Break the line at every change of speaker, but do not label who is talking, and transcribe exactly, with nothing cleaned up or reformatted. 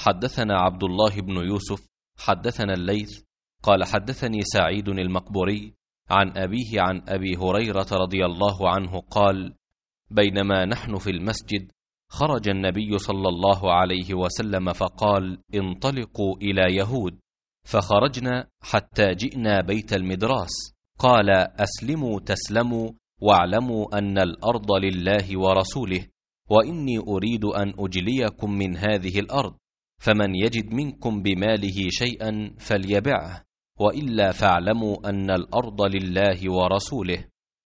حدثنا عبد الله بن يوسف حدثنا الليث قال حدثني سعيد المقبوري عن أبيه عن أبي هريرة رضي الله عنه قال: بينما نحن في المسجد خرج النبي صلى الله عليه وسلم فقال: انطلقوا إلى يهود، فخرجنا حتى جئنا بيت المدراس، قال: أسلموا تسلموا واعلموا أن الأرض لله ورسوله، وإني أريد أن أجليكم من هذه الأرض، فمن يجد منكم بماله شيئا فليبعه، وإلا فاعلموا أن الأرض لله ورسوله.